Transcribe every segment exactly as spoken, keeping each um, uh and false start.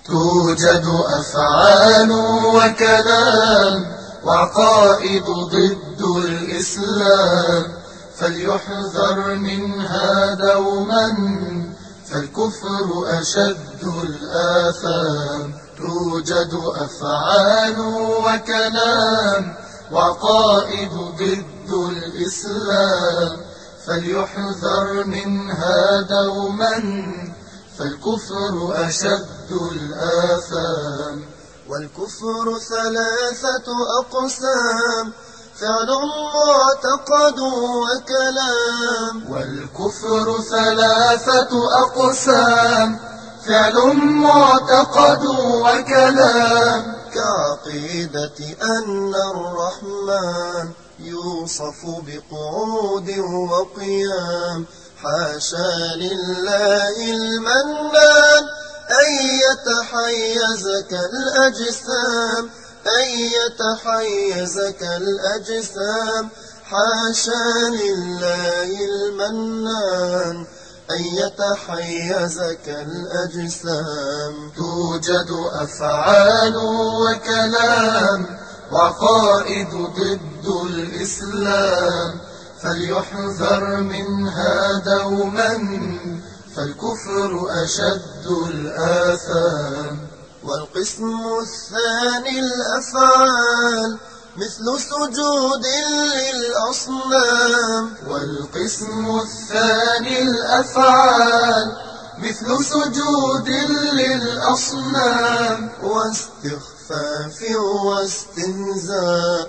توجد أفعال وكلام وعقائد ضد الإسلام، فليحذر منها دوما، فالكفر أشد الآثام. توجد أفعال وكلام وعقائد ضد الإسلام، فليحذر منها دوما، فالكفر أشد الآثام. والكفر ثلاثة أقسام، فعل معتقد وكلام. والكفر ثلاثة أقسام، فعل معتقد وكلام. كعقيدة أن الرحمن يوصف بقعود وقيام، حاشا لله المنان أن يتحيز كالأجسام، أن يتحيز كالأجسام. حاشا لله المنان أن يتحيز كالأجسام. توجد أفعال وكلام وعقائد ضد الإسلام، فليحذر منها دوما، فالكفر أشد الآثام. والقسم الثاني الأفعال، مثل سجود للأصنام. والقسم الثاني الأفعال، مثل سجود للأصنام. واستخفاف واستهزاء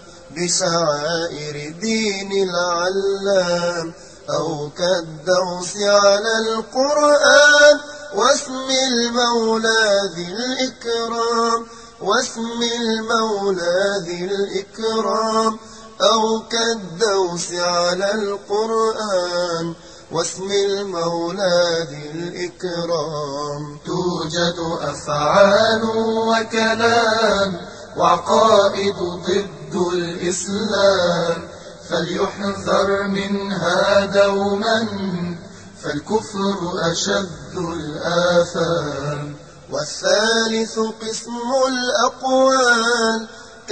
بشعائر دين العلام، أو كالدوس على القرآن واسم المولى ذي الإكرام، واسم المولى ذي الإكرام. أو كالدوس على القرآن واسم المولى ذي الإكرام. توجد أفعال وكلام وعقائد ضد الإسلام، فليحذر منها دوما، فالكفر أشد الآثام. والثالث قسم الأقوال،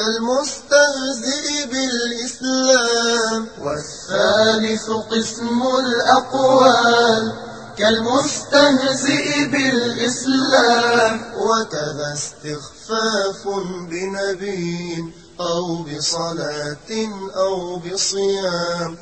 كالمستهزئ بالإسلام. والثالث قسم الأقوال، كالمستهزئ بالإسلام. وكذا استخفاف بنبي أو بصلاة أو بصيام،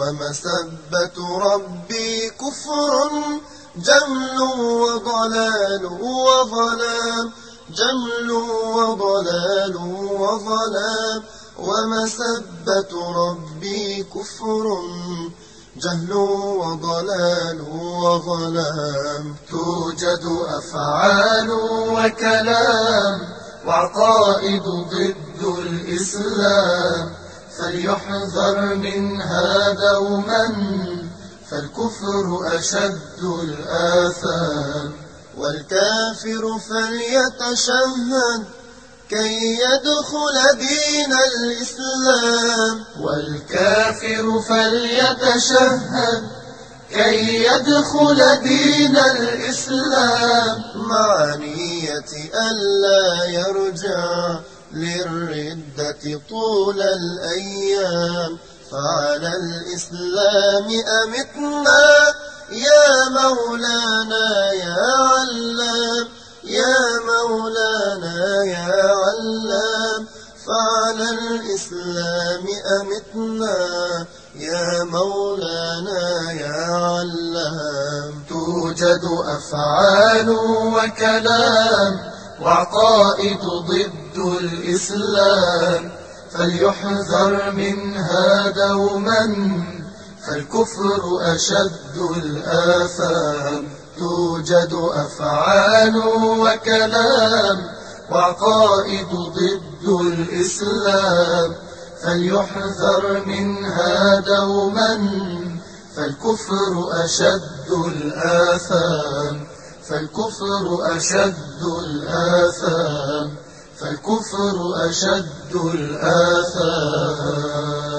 ومسبة ربي كفر جهل وضلال وظلام، جهل وضلال وظلام. ومسبة ربي كفر جهل وضلال وظلام. توجد أفعال وكلام وعقائد ضد الإسلام، فليحذر منها دوما، فالكفر أشد الآثام. والكافر فليتشهد كي يدخل دين الإسلام. والكافر فليتشهد كي يدخل دين الإسلام، مع نية ألا يرجع للردة طول الأيام. فعلى الإسلام أمتنا يا مولانا يا علام، يا مولانا يا علام. فعلى الإسلام أمتنا يا مولانا يا علام. توجد أفعال وكلام وعقائد ضد الإسلام، فليحذر منها دوما، فالكفر أشد الآثام. توجد أفعال وكلام وعقائد ضد الإسلام، فليحذر منها دوما، فالكفر أشد الآثام. فالكفر أشد الآثام. فالكفر أشد الآثام.